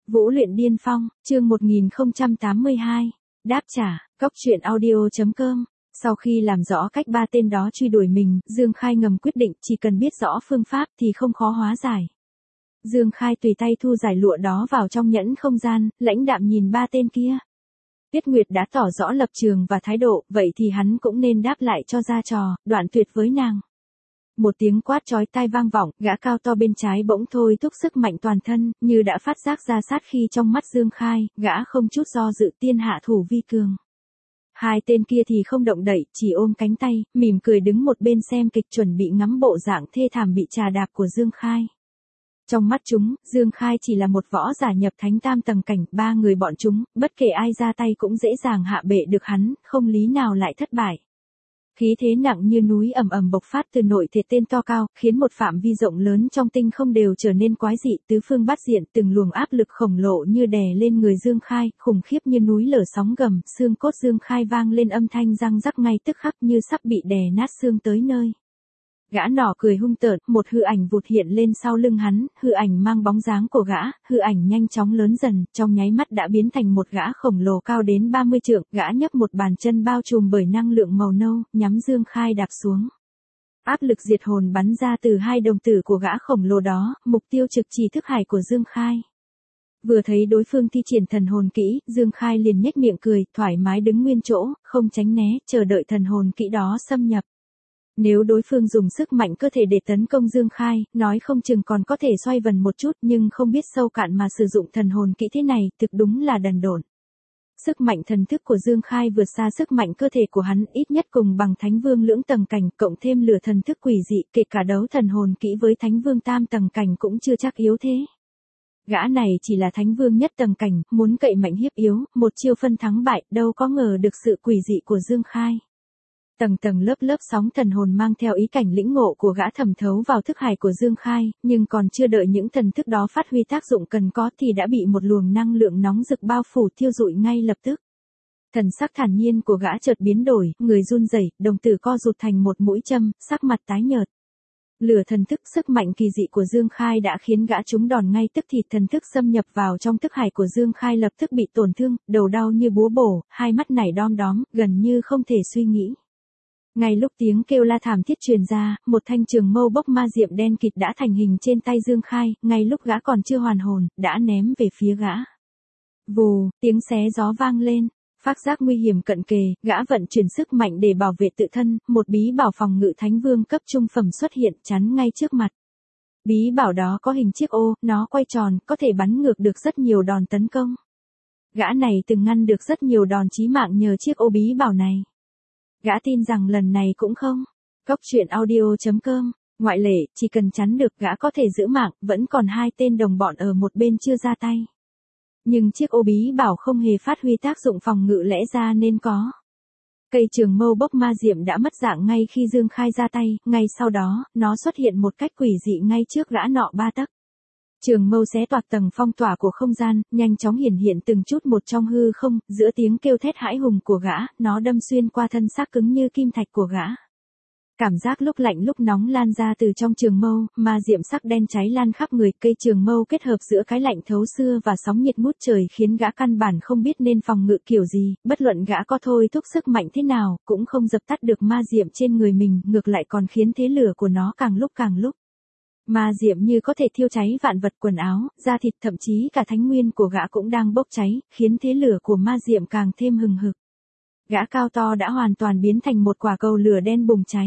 Vũ luyện điên phong, chương 1082. Đáp trả, Cốc truyện audio.com. Sau khi làm rõ cách ba tên đó truy đuổi mình, Dương Khai ngầm quyết định chỉ cần biết rõ phương pháp thì không khó hóa giải. Dương Khai tùy tay thu giải lụa đó vào trong nhẫn không gian, lãnh đạm nhìn ba tên kia. Tuyết Nguyệt đã tỏ rõ lập trường và thái độ, vậy thì hắn cũng nên đáp lại cho ra trò, đoạn tuyệt với nàng. Một tiếng quát chói tai vang vọng, gã cao to bên trái bỗng thôi thúc sức mạnh toàn thân, như đã phát giác ra sát khí trong mắt Dương Khai, gã không chút do dự tiên hạ thủ vi cường. Hai tên kia thì không động đậy, chỉ ôm cánh tay, mỉm cười đứng một bên xem kịch chuẩn bị ngắm bộ dạng thê thảm bị trà đạp của Dương Khai. Trong mắt chúng, Dương Khai chỉ là một võ giả nhập thánh tam tầng cảnh, ba người bọn chúng, bất kể ai ra tay cũng dễ dàng hạ bệ được hắn, không lý nào lại thất bại. Khí thế nặng như núi ầm ầm bộc phát từ nội thể tên to cao, khiến một phạm vi rộng lớn trong tinh không đều trở nên quái dị, tứ phương bát diện, từng luồng áp lực khổng lồ như đè lên người Dương Khai, khủng khiếp như núi lở sóng gầm, xương cốt Dương Khai vang lên âm thanh răng rắc ngay tức khắc như sắp bị đè nát xương tới nơi. Gã nỏ cười hung tợn, một hư ảnh vụt hiện lên sau lưng hắn, hư ảnh mang bóng dáng của gã, hư ảnh nhanh chóng lớn dần, trong nháy mắt đã biến thành một gã khổng lồ cao đến 30 trượng, gã nhấc một bàn chân bao trùm bởi năng lượng màu nâu, nhắm Dương Khai đạp xuống. Áp lực diệt hồn bắn ra từ hai đồng tử của gã khổng lồ đó, mục tiêu trực chỉ thức hải của Dương Khai. Vừa thấy đối phương thi triển thần hồn kỹ, Dương Khai liền nhếch miệng cười, thoải mái đứng nguyên chỗ, không tránh né, chờ đợi thần hồn kỹ đó xâm nhập. Nếu đối phương dùng sức mạnh cơ thể để tấn công Dương Khai, nói không chừng còn có thể xoay vần một chút, nhưng không biết sâu cạn mà sử dụng thần hồn kỹ thế này, thực đúng là đần độn. Sức mạnh thần thức của Dương Khai vượt xa sức mạnh cơ thể của hắn, ít nhất cùng bằng Thánh Vương lưỡng tầng cảnh, cộng thêm lửa thần thức quỷ dị, kể cả đấu thần hồn kỹ với Thánh Vương tam tầng cảnh cũng chưa chắc yếu thế. Gã này chỉ là Thánh Vương nhất tầng cảnh, muốn cậy mạnh hiếp yếu, một chiêu phân thắng bại, đâu có ngờ được sự quỷ dị của Dương Khai. Tầng tầng lớp lớp sóng thần hồn mang theo ý cảnh lĩnh ngộ của gã thẩm thấu vào thức hải của Dương Khai, nhưng còn chưa đợi những thần thức đó phát huy tác dụng cần có thì đã bị một luồng năng lượng nóng rực bao phủ thiêu rụi ngay lập tức. Thần sắc thản nhiên của gã chợt biến đổi, người run rẩy, đồng tử co rụt thành một mũi châm, sắc mặt tái nhợt. Lửa thần thức sức mạnh kỳ dị của Dương Khai đã khiến gã trúng đòn ngay tức thì thần thức xâm nhập vào trong thức hải của Dương Khai lập tức bị tổn thương, đầu đau như búa bổ, hai mắt nảy đom đóm, gần như không thể suy nghĩ. Ngay lúc tiếng kêu la thảm thiết truyền ra, một thanh trường mâu bốc ma diệm đen kịt đã thành hình trên tay Dương Khai, ngay lúc gã còn chưa hoàn hồn, đã ném về phía gã. Vù, tiếng xé gió vang lên, phát giác nguy hiểm cận kề, gã vận chuyển sức mạnh để bảo vệ tự thân, một bí bảo phòng ngự Thánh Vương cấp trung phẩm xuất hiện chắn ngay trước mặt. Bí bảo đó có hình chiếc ô, nó quay tròn, có thể bắn ngược được rất nhiều đòn tấn công. Gã này từng ngăn được rất nhiều đòn chí mạng nhờ chiếc ô bí bảo này. Gã tin rằng lần này cũng không. Cốc truyện audio.com. Ngoại lệ, chỉ cần chắn được gã có thể giữ mạng, vẫn còn hai tên đồng bọn ở một bên chưa ra tay. Nhưng chiếc ô bí bảo không hề phát huy tác dụng phòng ngự lẽ ra nên có. Cây trường mâu bốc ma diệm đã mất dạng ngay khi Dương Khai ra tay, ngay sau đó, nó xuất hiện một cách quỷ dị ngay trước gã nọ 3 tấc. Trường mâu xé toạc tầng phong tỏa của không gian, nhanh chóng hiển hiện từng chút một trong hư không, giữa tiếng kêu thét hãi hùng của gã, nó đâm xuyên qua thân xác cứng như kim thạch của gã. Cảm giác lúc lạnh lúc nóng lan ra từ trong trường mâu, ma diệm sắc đen cháy lan khắp người, cây trường mâu kết hợp giữa cái lạnh thấu xưa và sóng nhiệt ngút trời khiến gã căn bản không biết nên phòng ngự kiểu gì, bất luận gã có thôi thúc sức mạnh thế nào, cũng không dập tắt được ma diệm trên người mình, ngược lại còn khiến thế lửa của nó càng lúc. Ma diệm như có thể thiêu cháy vạn vật quần áo, da thịt thậm chí cả thánh nguyên của gã cũng đang bốc cháy, khiến thế lửa của ma diệm càng thêm hừng hực. Gã cao to đã hoàn toàn biến thành một quả cầu lửa đen bùng cháy.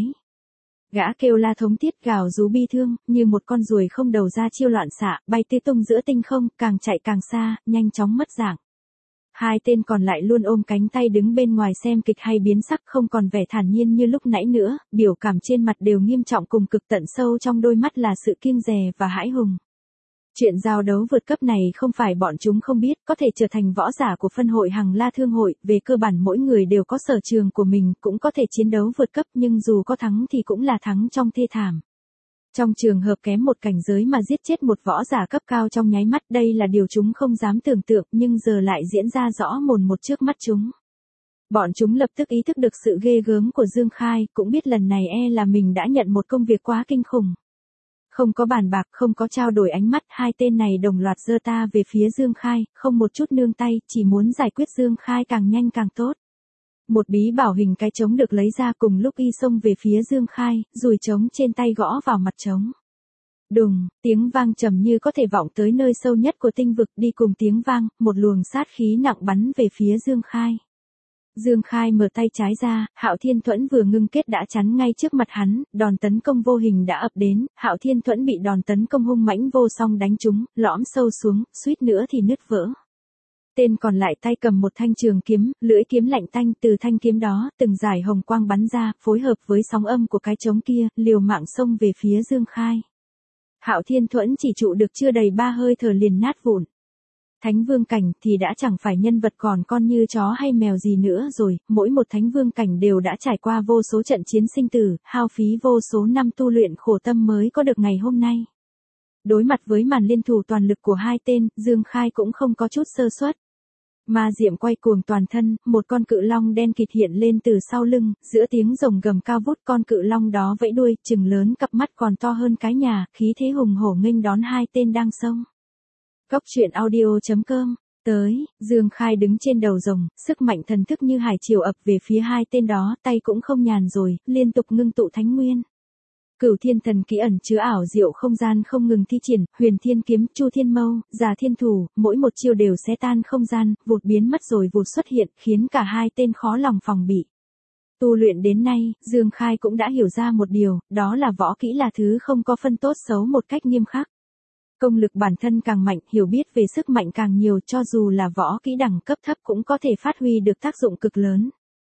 Gã kêu la thống thiết gào rú bi thương, như một con ruồi không đầu ra chiêu loạn xạ, bay tứ tung giữa tinh không, càng chạy càng xa, nhanh chóng mất dạng. Hai tên còn lại luôn ôm cánh tay đứng bên ngoài xem kịch hay biến sắc, không còn vẻ thản nhiên như lúc nãy nữa, biểu cảm trên mặt đều nghiêm trọng cùng cực tận sâu trong đôi mắt là sự kiêng dè và hãi hùng. Chuyện giao đấu vượt cấp này không phải bọn chúng không biết, có thể trở thành võ giả của phân hội Hằng La Thương hội, về cơ bản mỗi người đều có sở trường của mình, cũng có thể chiến đấu vượt cấp nhưng dù có thắng thì cũng là thắng trong thê thảm. Trong trường hợp kém một cảnh giới mà giết chết một võ giả cấp cao trong nháy mắt, đây là điều chúng không dám tưởng tượng, nhưng giờ lại diễn ra rõ mồn một trước mắt chúng. Bọn chúng lập tức ý thức được sự ghê gớm của Dương Khai, cũng biết lần này là mình đã nhận một công việc quá kinh khủng. Không có bàn bạc, không có trao đổi ánh mắt, hai tên này đồng loạt giơ ta về phía Dương Khai, không một chút nương tay, chỉ muốn giải quyết Dương Khai càng nhanh càng tốt. Một bí bảo hình cái trống được lấy ra, cùng lúc y xông về phía Dương Khai, dùi trống trên tay gõ vào mặt trống. Đùng, tiếng vang trầm như có thể vọng tới nơi sâu nhất của tinh vực, đi cùng tiếng vang, một luồng sát khí nặng bắn về phía Dương Khai. Dương Khai mở tay trái ra, Hạo Thiên Thuẫn vừa ngưng kết đã chắn ngay trước mặt hắn, đòn tấn công vô hình đã ập đến, Hạo Thiên Thuẫn bị đòn tấn công hung mãnh vô song đánh trúng, lõm sâu xuống, suýt nữa thì nứt vỡ. Tên còn lại tay cầm một thanh trường kiếm, lưỡi kiếm lạnh tanh, từ thanh kiếm đó, từng dải hồng quang bắn ra, phối hợp với sóng âm của cái trống kia, liều mạng xông về phía Dương Khai. Hạo Thiên Thuẫn chỉ trụ được chưa đầy 3 hơi thở liền nát vụn. Thánh vương cảnh thì đã chẳng phải nhân vật còn con như chó hay mèo gì nữa rồi, mỗi một thánh vương cảnh đều đã trải qua vô số trận chiến sinh tử, hao phí vô số năm tu luyện khổ tâm mới có được ngày hôm nay. Đối mặt với màn liên thủ toàn lực của hai tên, Dương Khai cũng không có chút sơ suất. Ma diệm quay cuồng toàn thân, một con cự long đen kịt hiện lên từ sau lưng, giữa tiếng rồng gầm cao vút, con cự long đó vẫy đuôi, trừng lớn cặp mắt còn to hơn cái nhà, khí thế hùng hổ nghênh đón hai tên đang xông. Cốc truyện audio.com. Tới, Dương Khai đứng trên đầu rồng, sức mạnh thần thức như hải triều ập về phía hai tên đó, tay cũng không nhàn rồi, liên tục ngưng tụ thánh nguyên. Cửu Thiên Thần Ký ẩn chứa ảo diệu không gian không ngừng thi triển, Huyền Thiên Kiếm, Chu Thiên Mâu, Già Thiên Thủ, mỗi một chiêu đều xé tan không gian, vụt biến mất rồi vụt xuất hiện, khiến cả hai tên khó lòng phòng bị. Tu luyện đến nay, Dương Khai cũng đã hiểu ra một điều, đó là võ kỹ là thứ không có phân tốt xấu một cách nghiêm khắc. Công lực bản thân càng mạnh, hiểu biết về sức mạnh càng nhiều, cho dù là võ kỹ đẳng cấp thấp cũng có thể phát huy được tác dụng cực lớn.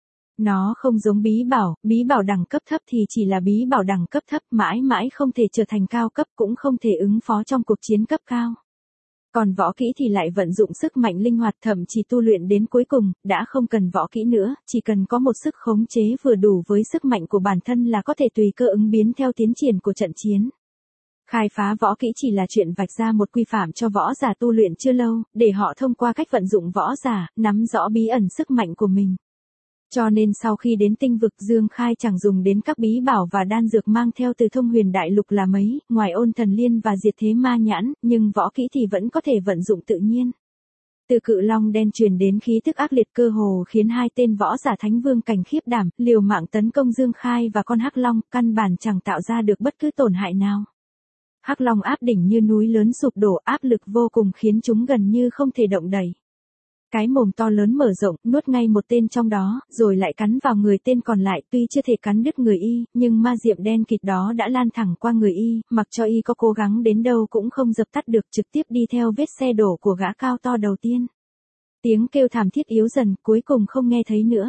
Nó không giống bí bảo đẳng cấp thấp thì chỉ là bí bảo đẳng cấp thấp, mãi mãi không thể trở thành cao cấp, cũng không thể ứng phó trong cuộc chiến cấp cao. Còn võ kỹ thì lại vận dụng sức mạnh linh hoạt, thậm chí tu luyện đến cuối cùng, đã không cần võ kỹ nữa, chỉ cần có một sức khống chế vừa đủ với sức mạnh của bản thân là có thể tùy cơ ứng biến theo tiến triển của trận chiến. Khai phá võ kỹ chỉ là chuyện vạch ra một quy phạm cho võ giả tu luyện chưa lâu, để họ thông qua cách vận dụng võ giả, nắm rõ bí ẩn sức mạnh của mình. Cho nên sau khi đến tinh vực, Dương Khai chẳng dùng đến các bí bảo và đan dược mang theo từ Thông Huyền Đại Lục là mấy, ngoài Ôn Thần Liên và Diệt Thế Ma Nhãn, nhưng võ kỹ thì vẫn có thể vận dụng tự nhiên. Từ cự long đen truyền đến khí tức ác liệt cơ hồ khiến hai tên võ giả thánh vương cảnh khiếp đảm, liều mạng tấn công Dương Khai và con hắc long, căn bản chẳng tạo ra được bất cứ tổn hại nào. Hắc long áp đỉnh như núi lớn sụp đổ, áp lực vô cùng khiến chúng gần như không thể động đậy. Cái mồm to lớn mở rộng, nuốt ngay một tên trong đó, rồi lại cắn vào người tên còn lại, tuy chưa thể cắn đứt người y, nhưng ma diệm đen kịt đó đã lan thẳng qua người y, mặc cho y có cố gắng đến đâu cũng không dập tắt được, trực tiếp đi theo vết xe đổ của gã cao to đầu tiên. Tiếng kêu thảm thiết yếu dần, cuối cùng không nghe thấy nữa.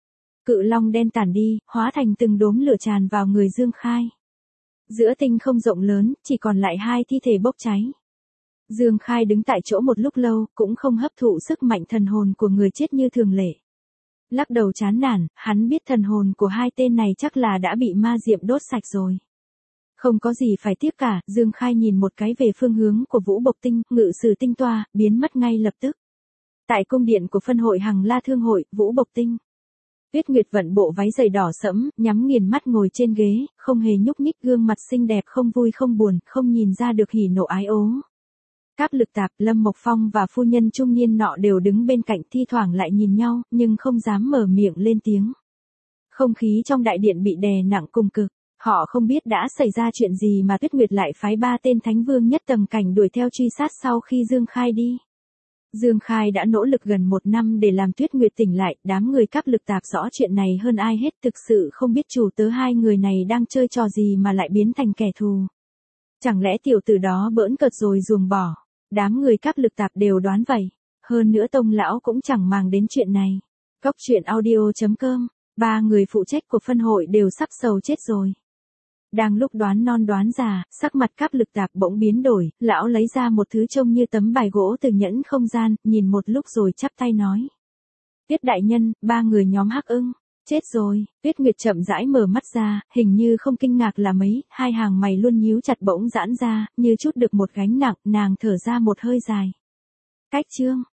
Cự long đen tản đi, hóa thành từng đốm lửa tràn vào người Dương Khai. Giữa tinh không rộng lớn, chỉ còn lại hai thi thể bốc cháy. Dương Khai đứng tại chỗ một lúc lâu, cũng không hấp thụ sức mạnh thần hồn của người chết như thường lệ. Lắc đầu chán nản, hắn biết thần hồn của hai tên này chắc là đã bị ma diệm đốt sạch rồi. Không có gì phải tiếc cả, Dương Khai nhìn một cái về phương hướng của Vũ Bộc Tinh, ngự sử tinh toa, biến mất ngay lập tức. Tại cung điện của phân hội Hằng La Thương hội, Vũ Bộc Tinh. Tuyết Nguyệt vận bộ váy dày đỏ sẫm, nhắm nghiền mắt ngồi trên ghế, không hề nhúc nhích, gương mặt xinh đẹp không vui không buồn, không nhìn ra được hỉ nộ ái ố. Cáp Lực Tạp, Lâm Mộc Phong và phu nhân trung niên nọ đều đứng bên cạnh, thi thoảng lại nhìn nhau, nhưng không dám mở miệng lên tiếng. Không khí trong đại điện bị đè nặng cùng cực, họ không biết đã xảy ra chuyện gì mà Tuyết Nguyệt lại phái 3 tên thánh vương nhất tầng cảnh đuổi theo truy sát sau khi Dương Khai đi. Dương Khai đã nỗ lực gần 1 năm để làm Tuyết Nguyệt tỉnh lại, đám người Cáp Lực Tạp rõ chuyện này hơn ai hết, thực sự không biết chủ tớ hai người này đang chơi trò gì mà lại biến thành kẻ thù. Chẳng lẽ tiểu tử đó bỡn cợt rồi ruồng bỏ? Đám người Cáp Lực Tạp đều đoán vậy. Hơn nữa Tông lão cũng chẳng màng đến chuyện này. Cốc truyện audio.com. 3 người phụ trách của phân hội đều sắp sầu chết rồi. Đang lúc đoán non đoán già, sắc mặt Cáp Lực Tạp bỗng biến đổi, lão lấy ra một thứ trông như tấm bài gỗ từ nhẫn không gian, nhìn một lúc rồi chắp tay nói. Tiết đại nhân, 3 người nhóm Hắc Ưng. Chết rồi, Tuyết Nguyệt chậm rãi mở mắt ra, hình như không kinh ngạc là mấy, hai hàng mày luôn nhíu chặt bỗng giãn ra, như chút được một gánh nặng, nàng thở ra một hơi dài. Cách chương.